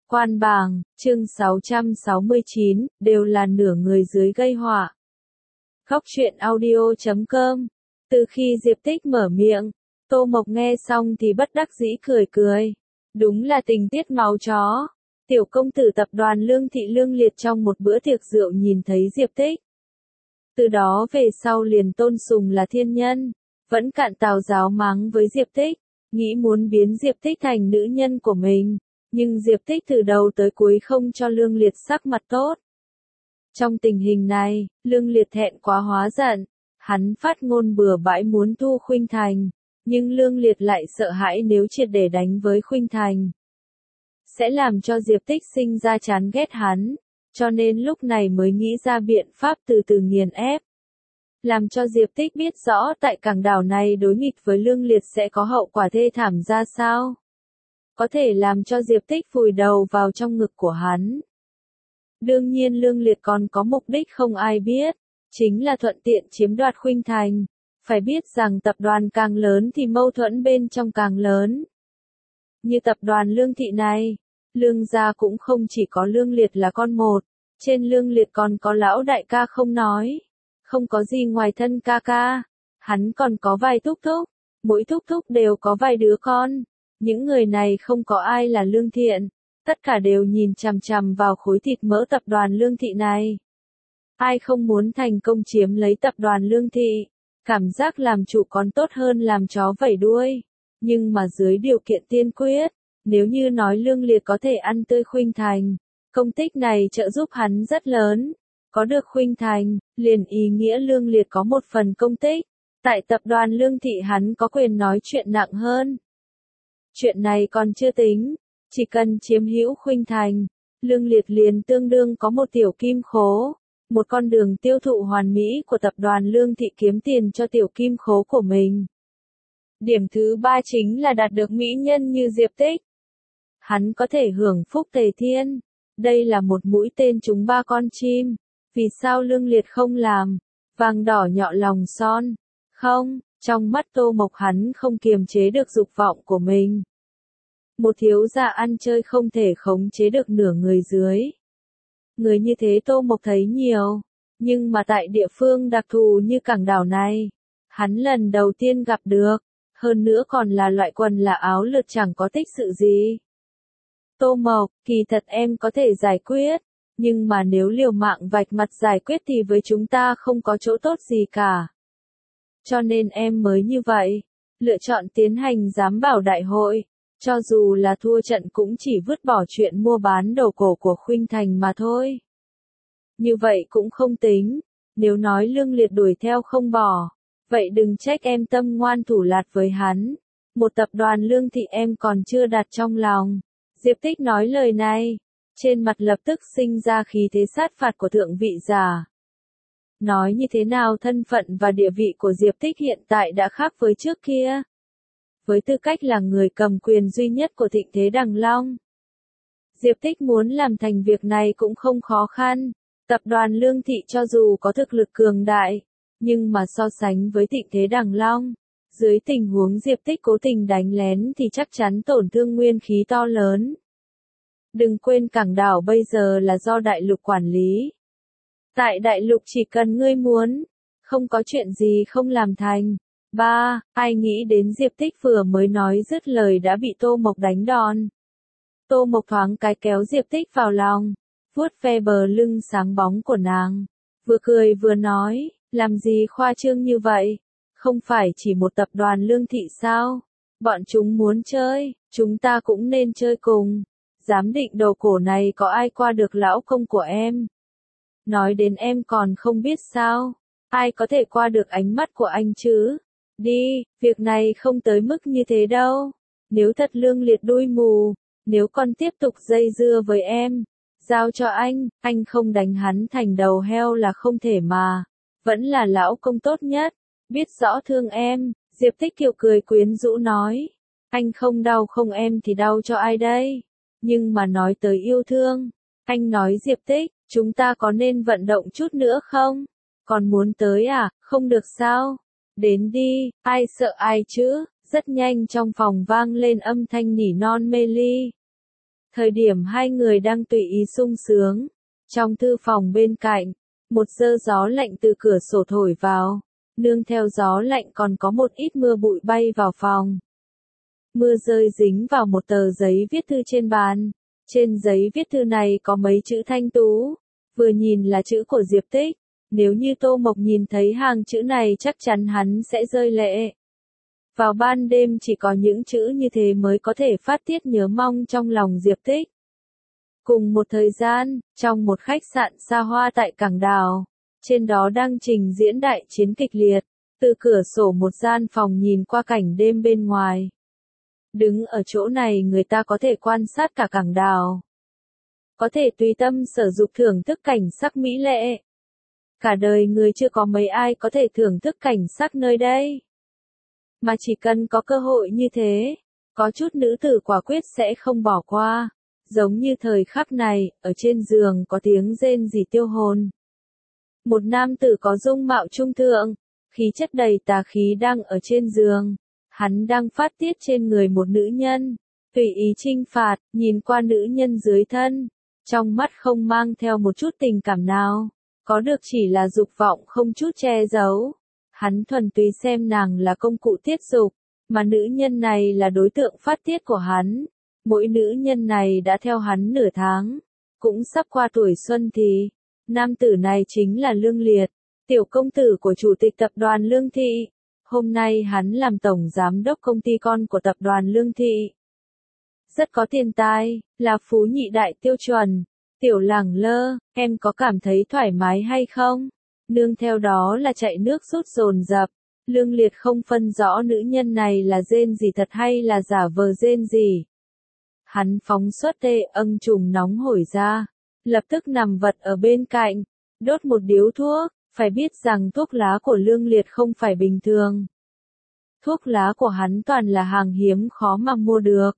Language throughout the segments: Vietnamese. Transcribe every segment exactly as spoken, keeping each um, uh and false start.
Quan bàng, chương sáu trăm sáu mươi chín, đều là nửa người dưới gây họa. Khóc chuyện audio chấm com. Từ khi Diệp Tích mở miệng, Tô Mộc nghe xong thì bất đắc dĩ cười cười. Đúng là tình tiết máu chó. Tiểu công tử tập đoàn Lương Thị Lương Liệt trong một bữa tiệc rượu nhìn thấy Diệp Tích. Từ đó về sau liền tôn sùng là thiên nhân, vẫn cạn tào giáo mắng với Diệp Tích, nghĩ muốn biến Diệp Tích thành nữ nhân của mình. Nhưng Diệp Tích từ đầu tới cuối không cho Lương Liệt sắc mặt tốt. Trong tình hình này, Lương Liệt thẹn quá hóa giận, hắn phát ngôn bừa bãi muốn thu Khuynh Thành, nhưng Lương Liệt lại sợ hãi nếu triệt để đánh với Khuynh Thành sẽ làm cho Diệp Tích sinh ra chán ghét hắn, cho nên lúc này mới nghĩ ra biện pháp từ từ nghiền ép. Làm cho Diệp Tích biết rõ tại cảng đảo này đối nghịch với Lương Liệt sẽ có hậu quả thê thảm ra sao. Có thể làm cho Diệp Tích vùi đầu vào trong ngực của hắn. Đương nhiên Lương Liệt còn có mục đích không ai biết, chính là thuận tiện chiếm đoạt Khuynh Thành. Phải biết rằng tập đoàn càng lớn thì mâu thuẫn bên trong càng lớn. Như tập đoàn Lương Thị này, Lương gia cũng không chỉ có Lương Liệt là con một, trên Lương Liệt còn có lão đại ca không nói, không có gì ngoài thân ca ca, hắn còn có vài thúc thúc, mỗi thúc thúc đều có vài đứa con. Những người này không có ai là lương thiện, tất cả đều nhìn chằm chằm vào khối thịt mỡ tập đoàn Lương Thị này. Ai không muốn thành công chiếm lấy tập đoàn Lương Thị, cảm giác làm chủ còn tốt hơn làm chó vẩy đuôi. Nhưng mà dưới điều kiện tiên quyết, nếu như nói Lương Liệt có thể ăn tươi Khuynh Thành, công tích này trợ giúp hắn rất lớn. Có được Khuynh Thành, liền ý nghĩa Lương Liệt có một phần công tích. Tại tập đoàn Lương Thị hắn có quyền nói chuyện nặng hơn. Chuyện này còn chưa tính, chỉ cần chiếm hữu Khuynh Thành, Lương Liệt liền tương đương có một tiểu kim khố, một con đường tiêu thụ hoàn mỹ của tập đoàn Lương Thị kiếm tiền cho tiểu kim khố của mình. Điểm thứ ba chính là đạt được mỹ nhân như Diệp Tích. Hắn có thể hưởng phúc tề thiên, đây là một mũi tên trúng ba con chim. Vì sao Lương Liệt không làm? Vàng đỏ nhọ lòng son. Không, trong mắt Tô Mộc hắn không kiềm chế được dục vọng của mình. Một thiếu gia ăn chơi không thể khống chế được nửa người dưới. Người như thế Tô Mộc thấy nhiều, nhưng mà tại địa phương đặc thù như cảng đảo này, hắn lần đầu tiên gặp được, hơn nữa còn là loại quần là áo lượt chẳng có tích sự gì. Tô Mộc, kỳ thật em có thể giải quyết, nhưng mà nếu liều mạng vạch mặt giải quyết thì với chúng ta không có chỗ tốt gì cả. Cho nên em mới như vậy, lựa chọn tiến hành giám bảo đại hội, cho dù là thua trận cũng chỉ vứt bỏ chuyện mua bán đồ cổ của Khuynh Thành mà thôi. Như vậy cũng không tính, nếu nói Lương Liệt đuổi theo không bỏ, vậy đừng trách em tâm ngoan thủ lạt với hắn. Một tập đoàn Lương Thị em còn chưa đặt trong lòng. Diệp Tích nói lời này, trên mặt lập tức sinh ra khí thế sát phạt của thượng vị giả. Nói như thế nào thân phận và địa vị của Diệp Tích hiện tại đã khác với trước kia. Với tư cách là người cầm quyền duy nhất của thịnh thế Đằng Long, Diệp Tích muốn làm thành việc này cũng không khó khăn. Tập đoàn Lương Thị cho dù có thực lực cường đại, nhưng mà so sánh với thịnh thế Đằng Long, dưới tình huống Diệp Tích cố tình đánh lén thì chắc chắn tổn thương nguyên khí to lớn. Đừng quên cảng đảo bây giờ là do đại lục quản lý. Tại đại lục chỉ cần ngươi muốn, không có chuyện gì không làm thành. Ba, ai nghĩ đến Diệp Tích vừa mới nói dứt lời đã bị Tô Mộc đánh đòn. Tô Mộc thoáng cái kéo Diệp Tích vào lòng, vuốt ve bờ lưng sáng bóng của nàng, vừa cười vừa nói, làm gì khoa trương như vậy, không phải chỉ một tập đoàn Lương Thị sao, bọn chúng muốn chơi, chúng ta cũng nên chơi cùng, giám định đồ cổ này có ai qua được lão công của em. Nói đến em còn không biết sao, ai có thể qua được ánh mắt của anh chứ. Đi, việc này không tới mức như thế đâu. Nếu thật Lương Liệt đuôi mù, nếu con tiếp tục dây dưa với em, giao cho anh, anh không đánh hắn thành đầu heo là không thể mà. Vẫn là lão công tốt nhất, biết rõ thương em. Diệp Tích kiều cười quyến rũ nói, anh không đau không em thì đau cho ai đây. Nhưng mà nói tới yêu thương, anh nói Diệp Tích, chúng ta có nên vận động chút nữa không? Còn muốn tới à, không được sao? Đến đi, ai sợ ai chứ? Rất nhanh trong phòng vang lên âm thanh nỉ non mê ly. Thời điểm hai người đang tùy ý sung sướng, trong thư phòng bên cạnh, một giơ gió lạnh từ cửa sổ thổi vào, nương theo gió lạnh còn có một ít mưa bụi bay vào phòng. Mưa rơi dính vào một tờ giấy viết thư trên bàn, trên giấy viết thư này có mấy chữ thanh tú, vừa nhìn là chữ của Diệp Tích, nếu như Tô Mộc nhìn thấy hàng chữ này chắc chắn hắn sẽ rơi lệ. Vào ban đêm chỉ có những chữ như thế mới có thể phát tiết nhớ mong trong lòng Diệp Tích. Cùng một thời gian, trong một khách sạn xa hoa tại Cảng Đào, trên đó đang trình diễn đại chiến kịch liệt, từ cửa sổ một gian phòng nhìn qua cảnh đêm bên ngoài. Đứng ở chỗ này người ta có thể quan sát cả Cảng Đào. Có thể tùy tâm sở dục thưởng thức cảnh sắc mỹ lệ. Cả đời người chưa có mấy ai có thể thưởng thức cảnh sắc nơi đây. Mà chỉ cần có cơ hội như thế, có chút nữ tử quả quyết sẽ không bỏ qua. Giống như thời khắc này, ở trên giường có tiếng rên rỉ tiêu hồn. Một nam tử có dung mạo trung thượng, khí chất đầy tà khí đang ở trên giường. Hắn đang phát tiết trên người một nữ nhân, tùy ý trinh phạt, nhìn qua nữ nhân dưới thân. Trong mắt không mang theo một chút tình cảm nào, có được chỉ là dục vọng không chút che giấu. Hắn thuần túy xem nàng là công cụ tiết dục, mà nữ nhân này là đối tượng phát tiết của hắn. Mỗi nữ nhân này đã theo hắn nửa tháng, cũng sắp qua tuổi xuân thì. Nam tử này chính là Lương Liệt, tiểu công tử của chủ tịch tập đoàn Lương Thị. Hôm nay hắn làm tổng giám đốc công ty con của tập đoàn Lương Thị. Rất có tiền tài, là phú nhị đại tiêu chuẩn. Tiểu Lẳng Lơ, em có cảm thấy thoải mái hay không? Nương theo đó là chạy nước rút dồn dập. Lương Liệt không phân rõ nữ nhân này là rên gì thật hay là giả vờ rên gì. Hắn phóng xuất tê âng trùng nóng hổi ra, lập tức nằm vật ở bên cạnh, đốt một điếu thuốc, phải biết rằng thuốc lá của Lương Liệt không phải bình thường. Thuốc lá của hắn toàn là hàng hiếm khó mà mua được.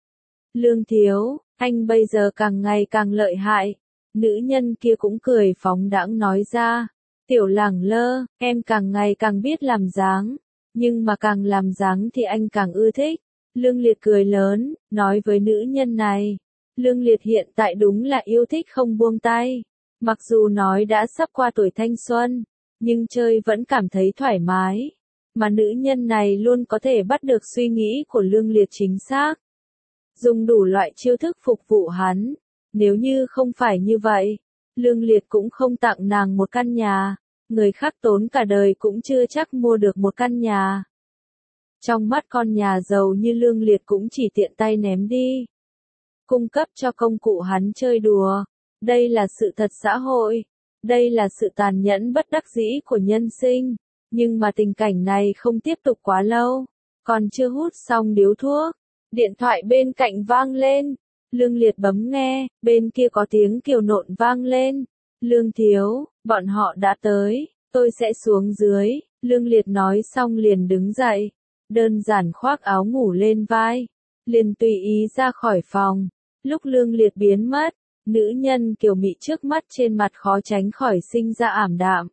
Lương thiếu, anh bây giờ càng ngày càng lợi hại. Nữ nhân kia cũng cười phóng đãng nói ra. Tiểu Lẳng Lơ, em càng ngày càng biết làm dáng. Nhưng mà càng làm dáng thì anh càng ưa thích. Lương Liệt cười lớn, nói với nữ nhân này. Lương Liệt hiện tại đúng là yêu thích không buông tay. Mặc dù nói đã sắp qua tuổi thanh xuân, nhưng chơi vẫn cảm thấy thoải mái. Mà nữ nhân này luôn có thể bắt được suy nghĩ của Lương Liệt chính xác. Dùng đủ loại chiêu thức phục vụ hắn. Nếu như không phải như vậy, Lương Liệt cũng không tặng nàng một căn nhà. Người khác tốn cả đời cũng chưa chắc mua được một căn nhà. Trong mắt con nhà giàu như Lương Liệt cũng chỉ tiện tay ném đi. Cung cấp cho công cụ hắn chơi đùa. Đây là sự thật xã hội. Đây là sự tàn nhẫn bất đắc dĩ của nhân sinh. Nhưng mà tình cảnh này không tiếp tục quá lâu. Còn chưa hút xong điếu thuốc. Điện thoại bên cạnh vang lên. Lương Liệt bấm nghe, bên kia có tiếng kiều nộn vang lên. Lương thiếu, bọn họ đã tới, tôi sẽ xuống dưới. Lương Liệt nói xong liền đứng dậy. Đơn giản khoác áo ngủ lên vai. Liền tùy ý ra khỏi phòng. Lúc Lương Liệt biến mất, nữ nhân kiều mị trước mắt trên mặt khó tránh khỏi sinh ra ảm đạm.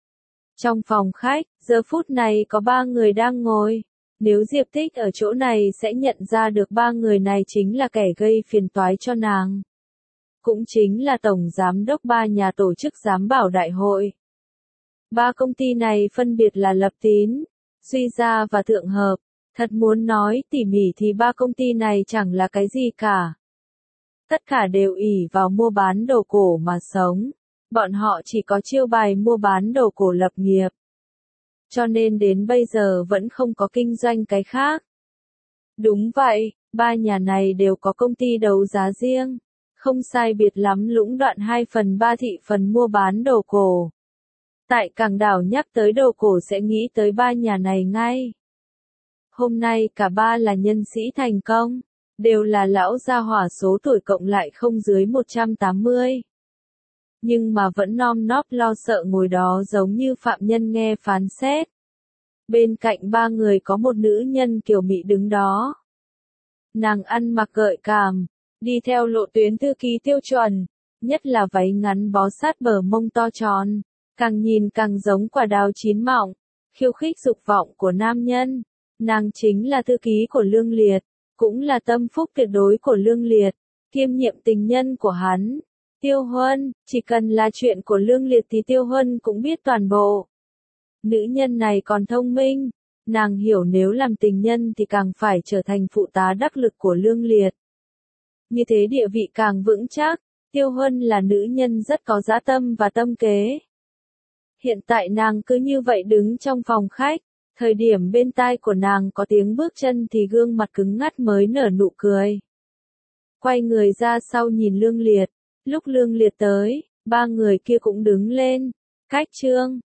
Trong phòng khách, giờ phút này có ba người đang ngồi. Nếu Diệp Tích ở chỗ này sẽ nhận ra được ba người này chính là kẻ gây phiền toái cho nàng. Cũng chính là tổng giám đốc ba nhà tổ chức giám bảo đại hội. Ba công ty này phân biệt là Lập Tín, Duy Gia và Thượng Hợp. Thật muốn nói tỉ mỉ thì ba công ty này chẳng là cái gì cả. Tất cả đều ỷ vào mua bán đồ cổ mà sống. Bọn họ chỉ có chiêu bài mua bán đồ cổ lập nghiệp. Cho nên đến bây giờ vẫn không có kinh doanh cái khác. Đúng vậy, ba nhà này đều có công ty đấu giá riêng. Không sai biệt lắm lũng đoạn hai phần ba thị phần mua bán đồ cổ. Tại Cảng Đảo nhắc tới đồ cổ sẽ nghĩ tới ba nhà này ngay. Hôm nay cả ba là nhân sĩ thành công. Đều là lão gia hỏa số tuổi cộng lại không dưới một trăm tám mươi. Nhưng mà vẫn nom nóp lo sợ ngồi đó giống như phạm nhân nghe phán xét. Bên cạnh ba người có một nữ nhân kiều mị đứng đó. Nàng ăn mặc gợi cảm, đi theo lộ tuyến thư ký tiêu chuẩn, nhất là váy ngắn bó sát bờ mông to tròn, càng nhìn càng giống quả đào chín mọng, khiêu khích dục vọng của nam nhân. Nàng chính là thư ký của Lương Liệt, cũng là tâm phúc tuyệt đối của Lương Liệt. kiêm nhiệm tình nhân của hắn. Tiêu Huân, chỉ cần là chuyện của Lương Liệt thì Tiêu Huân cũng biết toàn bộ. Nữ nhân này còn thông minh, nàng hiểu nếu làm tình nhân thì càng phải trở thành phụ tá đắc lực của Lương Liệt. Như thế địa vị càng vững chắc, Tiêu Huân là nữ nhân rất có dã tâm và tâm kế. Hiện tại nàng cứ như vậy đứng trong phòng khách, thời điểm bên tai của nàng có tiếng bước chân thì gương mặt cứng ngắt mới nở nụ cười. Quay người ra sau nhìn Lương Liệt, lúc Lương Liệt tới, ba người kia cũng đứng lên, cách Trương